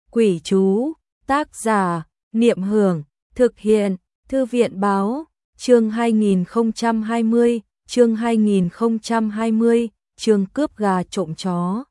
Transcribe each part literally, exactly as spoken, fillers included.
Quỷ chú, tác giả, Niệm Hưởng, thực hiện, Thư viện báo, chương hai nghìn không trăm hai mươi, chương hai nghìn không trăm hai mươi, chương cướp gà trộm chó.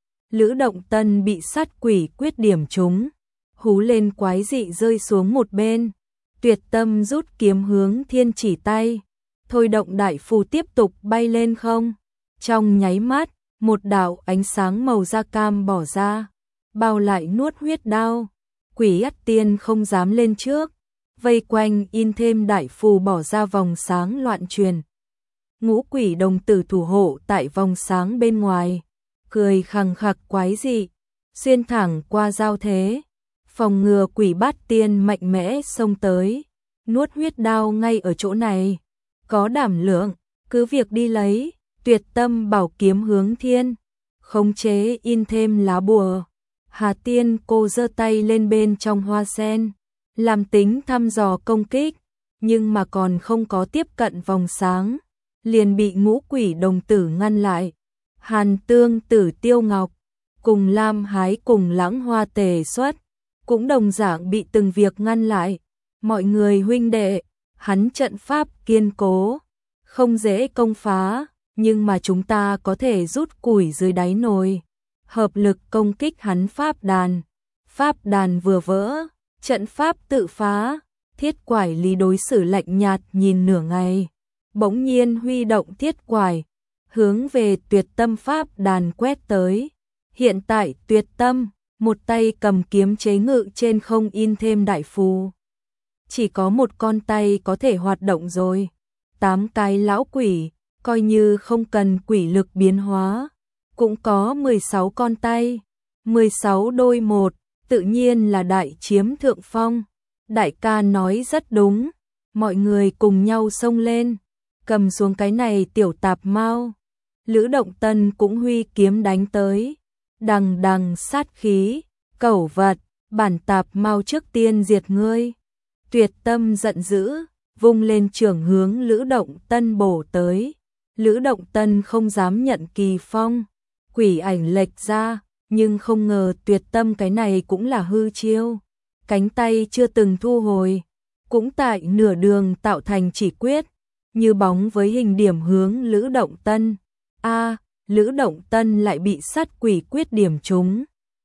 Lữ Động Tân bị sát quỷ quyết điểm trúng, hú lên quái dị rơi xuống một bên. Tuyệt Tâm rút kiếm hướng thiên chỉ tay, thôi động đại phù tiếp tục bay lên không. Trong nháy mắt, một đạo ánh sáng màu da cam bỏ ra, bao lại nuốt huyết đao. Quỷ Ắt Tiên không dám lên trước, vây quanh in thêm đại phù bỏ ra vòng sáng loạn truyền. Ngũ quỷ đồng tử thủ hộ tại vòng sáng bên ngoài, cười khằng khặc quái dị, xuyên thẳng qua giao thế, phòng ngừa quỷ Bát Tiên mạnh mẽ xông tới, nuốt huyết đao ngay ở chỗ này. Có đảm lượng, cứ việc đi lấy. Tuyệt Tâm bảo kiếm hướng thiên, khống chế in thêm lá bùa. Hà Tiên cô giơ tay lên bên trong hoa sen, làm tính thăm dò công kích, nhưng mà còn không có tiếp cận vòng sáng, liền bị ngũ quỷ đồng tử ngăn lại. Hàn Tương Tử Tiêu Ngọc, cùng Lam Hái cùng Lãng Hoa Tề Xuất, cũng đồng dạng bị từng việc ngăn lại. Mọi người huynh đệ, hắn trận pháp kiên cố, không dễ công phá, nhưng mà chúng ta có thể rút củi dưới đáy nồi, hợp lực công kích hắn pháp đàn. Pháp đàn vừa vỡ, trận pháp tự phá. Thiết Quải Lý đối xử lạnh nhạt nhìn nửa ngày, bỗng nhiên huy động thiết quải, hướng về Tuyệt Tâm pháp đàn quét tới. Hiện tại Tuyệt Tâm, một tay cầm kiếm chế ngự trên không in thêm đại phù, chỉ có một con tay có thể hoạt động rồi. Tám cái lão quỷ, coi như không cần quỷ lực biến hóa, cũng có mười sáu con tay, mười sáu đôi một, tự nhiên là đại chiếm thượng phong. Đại ca nói rất đúng, mọi người cùng nhau xông lên, cầm xuống cái này tiểu tạp mau. Lữ Động Tân cũng huy kiếm đánh tới, đằng đằng sát khí, cẩu vật, bản tạp mau trước tiên diệt ngươi. Tuyệt Tâm giận dữ, vung lên trường hướng Lữ Động Tân bổ tới. Lữ Động Tân không dám nhận kỳ phong, quỷ ảnh lệch ra, nhưng không ngờ Tuyệt Tâm cái này cũng là hư chiêu. Cánh tay chưa từng thu hồi, cũng tại nửa đường tạo thành chỉ quyết, như bóng với hình điểm hướng Lữ Động Tân. A, Lữ Động Tân lại bị sát quỷ quyết điểm trúng.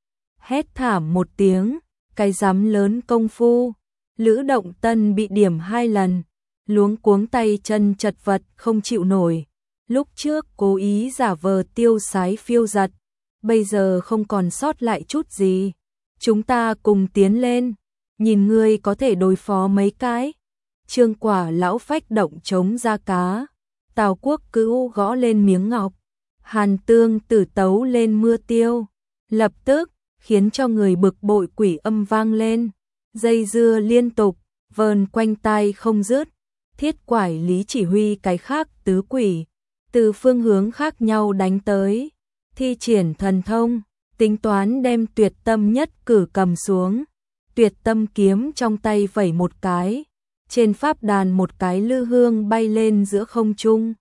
Hét thảm một tiếng, cái dám lớn công phu. Lữ Động Tân bị điểm hai lần, luống cuống tay chân chật vật không chịu nổi. Lúc trước cố ý giả vờ tiêu sái phiêu giật, bây giờ không còn sót lại chút gì. Chúng ta cùng tiến lên, nhìn ngươi có thể đối phó mấy cái. Trương Quả lão phách động chống ra cá, Tào Quốc Cữu gõ lên miếng ngọc, Hàn Tương Tử tấu lên mưa tiêu, lập tức khiến cho người bực bội quỷ âm vang lên, dây dưa liên tục, vờn quanh tai không dứt. Thiết Quải Lý chỉ huy cái khác tứ quỷ, từ phương hướng khác nhau đánh tới, thi triển thần thông, tính toán đem Tuyệt Tâm nhất cử cầm xuống. Tuyệt Tâm kiếm trong tay vẩy một cái, trên pháp đàn một cái lư hương bay lên giữa không trung.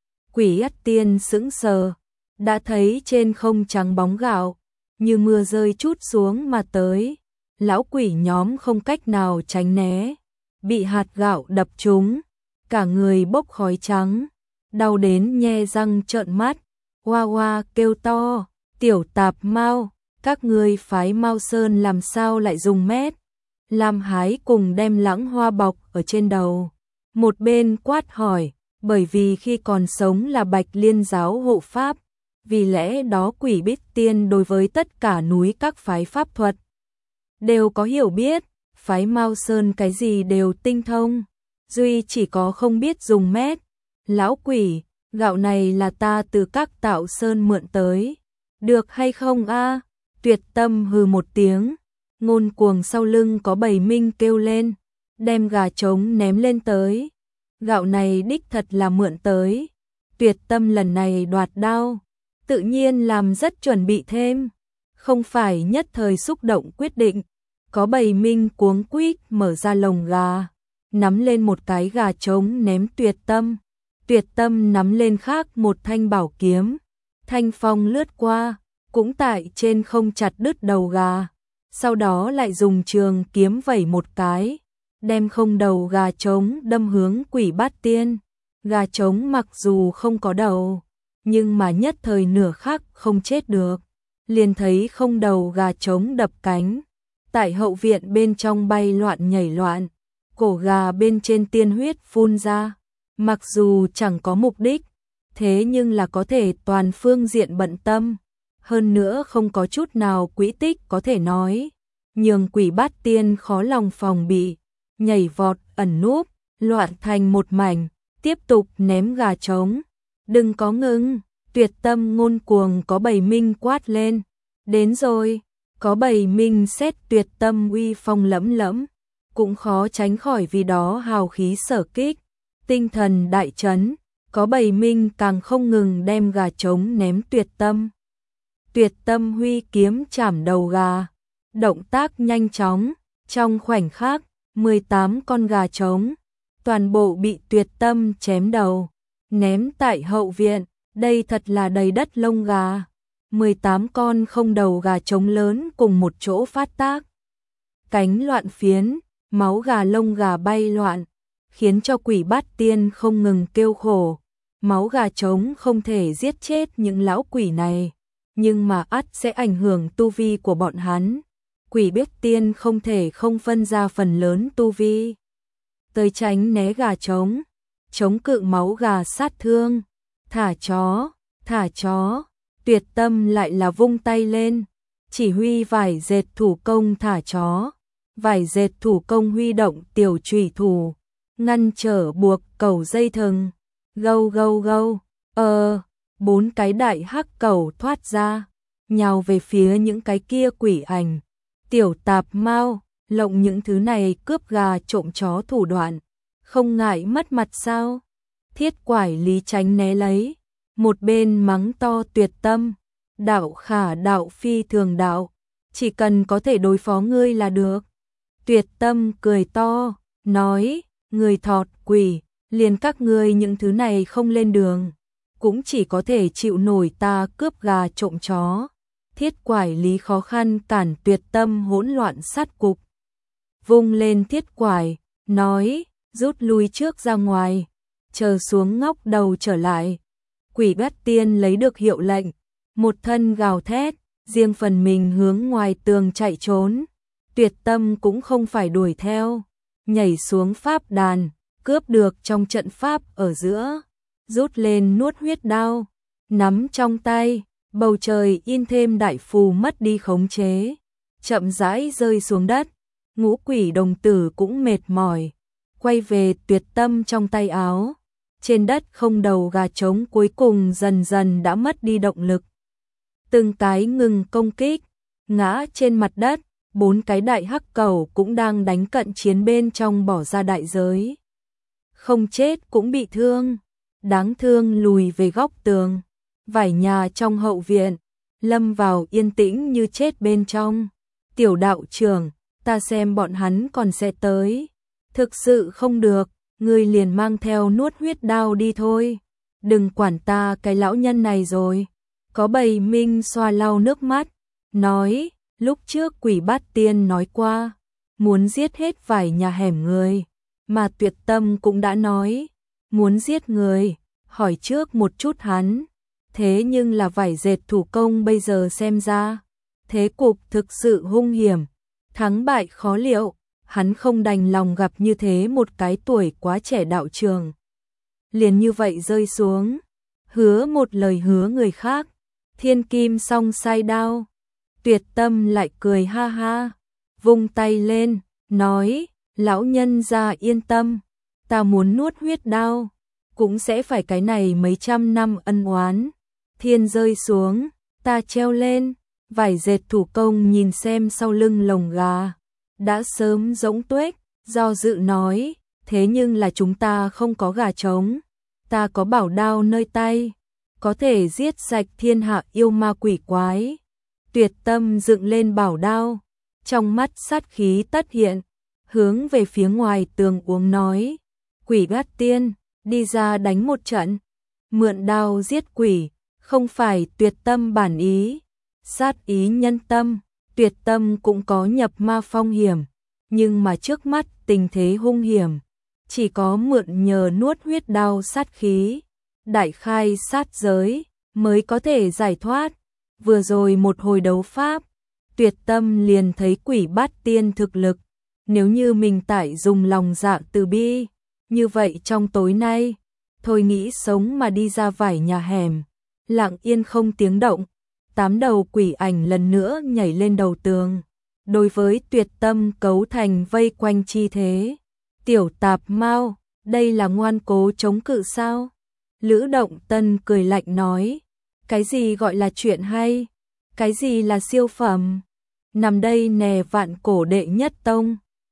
Quỷ Ắt Tiên sững sờ, đã thấy trên không trắng bóng gạo, như mưa rơi chút xuống mà tới. Lão quỷ nhóm không cách nào tránh né, bị hạt gạo đập trúng, cả người bốc khói trắng, đau đến nhe răng trợn mắt, oa oa kêu to, tiểu tạp mau, các ngươi phái Mao Sơn làm sao lại dùng mét. Lam Hái cùng đem Lãng Hoa bọc ở trên đầu, một bên quát hỏi, bởi vì khi còn sống là Bạch Liên giáo hộ pháp, vì lẽ đó quỷ Bích Tiên đối với tất cả núi các phái pháp thuật đều có hiểu biết, phái Mao Sơn cái gì đều tinh thông, duy chỉ có không biết dùng mét. Lão quỷ, gạo này là ta từ các tạo sơn mượn tới, được hay không a? Tuyệt Tâm hừ một tiếng, ngôn cuồng sau lưng có bầy minh kêu lên, đem gà trống ném lên tới. Gạo này đích thật là mượn tới. Tuyệt Tâm lần này đoạt đao, tự nhiên làm rất chuẩn bị thêm, không phải nhất thời xúc động quyết định. Có bầy minh cuống quýt mở ra lồng gà, nắm lên một cái gà trống ném Tuyệt Tâm. Tuyệt Tâm nắm lên khác một thanh bảo kiếm, thanh phong lướt qua, cũng tại trên không chặt đứt đầu gà. sau đó lại dùng trường kiếm vẩy một cái, đem không đầu gà trống đâm hướng Quỷ Bát Tiên. Gà trống mặc dù không có đầu, nhưng mà nhất thời nửa khắc không chết được, liền thấy không đầu gà trống đập cánh, tại hậu viện bên trong bay loạn nhảy loạn, cổ gà bên trên tiên huyết phun ra, mặc dù chẳng có mục đích, thế nhưng là có thể toàn phương diện bận tâm, hơn nữa không có chút nào quỹ tích có thể nói, nhường Quỷ Bát Tiên khó lòng phòng bị, nhảy vọt ẩn núp, loạn thành một mảnh, tiếp tục ném gà trống. Đừng có ngừng, Tuyệt Tâm ngôn cuồng có bầy minh quát lên, đến rồi, có bầy minh xét Tuyệt Tâm uy phong lẫm lẫm, cũng khó tránh khỏi vì đó hào khí sở kích, tinh thần đại chấn, có bầy minh càng không ngừng đem gà trống ném Tuyệt Tâm. Tuyệt Tâm huy kiếm chảm đầu gà, động tác nhanh chóng, trong khoảnh khắc, mười tám con gà trống, toàn bộ bị Tuyệt Tâm chém đầu, ném tại hậu viện, đây thật là đầy đất lông gà. mười tám con không đầu gà trống lớn cùng một chỗ phát tác. Cánh loạn phiến, máu gà lông gà bay loạn, khiến cho Quỷ Bát Tiên không ngừng kêu khổ. Máu gà trống không thể giết chết những lão quỷ này, nhưng mà ắt sẽ ảnh hưởng tu vi của bọn hắn. Quỷ Bát Tiên không thể không phân ra phần lớn tu vi, tới tránh né gà trống, chống cự máu gà sát thương. Thả chó, thả chó, Tuyệt Tâm lại là vung tay lên, chỉ huy vải dệt thủ công thả chó, vải dệt thủ công huy động tiểu chủy thủ, ngăn trở buộc cẩu dây thừng, gâu gâu gâu, ờ, bốn cái đại hắc cẩu thoát ra, nhào về phía những cái kia quỷ ảnh, tiểu tạp mao, lộng những thứ này cướp gà trộm chó thủ đoạn, không ngại mất mặt sao? Thiết Quải Lý tránh né lấy, một bên mắng to Tuyệt Tâm, đạo khả đạo phi thường đạo, chỉ cần có thể đối phó ngươi là được. Tuyệt Tâm cười to, nói, người thọt quỷ, liền các ngươi những thứ này không lên đường, cũng chỉ có thể chịu nổi ta cướp gà trộm chó. Thiết Quải Lý khó khăn cản Tuyệt Tâm hỗn loạn sát cục, vung lên thiết quải, nói, rút lui trước ra ngoài, chờ xuống ngóc đầu trở lại. Quỷ Bát Tiên lấy được hiệu lệnh, một thân gào thét, riêng phần mình hướng ngoài tường chạy trốn. Tuyệt Tâm cũng không phải đuổi theo, nhảy xuống pháp đàn, cướp được trong trận pháp ở giữa, rút lên nuốt huyết đao, nắm trong tay, bầu trời in thêm đại phù mất đi khống chế, chậm rãi rơi xuống đất. Ngũ quỷ đồng tử cũng mệt mỏi, quay về Tuyệt Tâm trong tay áo. Trên đất không đầu gà trống cuối cùng dần dần đã mất đi động lực. Từng cái ngừng công kích, ngã trên mặt đất, bốn cái đại hắc cẩu cũng đang đánh cận chiến bên trong bỏ ra đại giới. Không chết cũng bị thương, đáng thương lùi về góc tường, vải nhà trong hậu viện, lâm vào yên tĩnh như chết bên trong. Tiểu đạo trưởng, ta xem bọn hắn còn sẽ tới. Thực sự không được, ngươi liền mang theo nuốt huyết đao đi thôi. Đừng quản ta cái lão nhân này rồi. Có bầy minh xoa lau nước mắt, nói, lúc trước Quỷ Bát Tiên nói qua, muốn giết hết vải nhà hẻm người, mà Tuyệt Tâm cũng đã nói, muốn giết người, hỏi trước một chút hắn. Thế nhưng là vải dệt thủ công bây giờ xem ra, thế cục thực sự hung hiểm, thắng bại khó liệu, hắn không đành lòng gặp như thế một cái tuổi quá trẻ đạo trường. Liền như vậy rơi xuống, hứa một lời hứa người khác, thiên kim song sai đao. Tuyệt Tâm lại cười ha ha, vung tay lên, nói, lão nhân gia yên tâm, ta muốn nuốt huyết đao, cũng sẽ phải cái này mấy trăm năm ân oán. Thiên rơi xuống, ta treo lên, vải dệt thủ công nhìn xem sau lưng lồng gà, đã sớm rỗng tuếch, do dự nói, thế nhưng là chúng ta không có gà trống, ta có bảo đao nơi tay, có thể giết sạch thiên hạ yêu ma quỷ quái. Tuyệt Tâm dựng lên bảo đao, trong mắt sát khí tất hiện, hướng về phía ngoài tường uống nói, Quỷ Bát Tiên, đi ra đánh một trận, mượn đao giết quỷ, không phải Tuyệt Tâm bản ý, sát ý nhân tâm. Tuyệt tâm cũng có nhập ma phong hiểm, nhưng mà trước mắt tình thế hung hiểm, chỉ có mượn nhờ nuốt huyết đao sát khí, đại khai sát giới, mới có thể giải thoát. Vừa rồi một hồi đấu pháp, Tuyệt tâm liền thấy quỷ bát tiên thực lực, nếu như mình tại dùng lòng dạ từ bi, như vậy trong tối nay, thôi nghĩ sống mà đi ra vải nhà hẻm, lặng yên không tiếng động, tám đầu quỷ ảnh lần nữa nhảy lên đầu tường, đối với Tuyệt tâm cấu thành vây quanh chi thế. Tiểu tạp mau, đây là ngoan cố chống cự sao? Lữ Động Tân cười lạnh nói, cái gì gọi là chuyện hay? Cái gì là siêu phẩm? Nằm đây nè vạn cổ đệ nhất tông.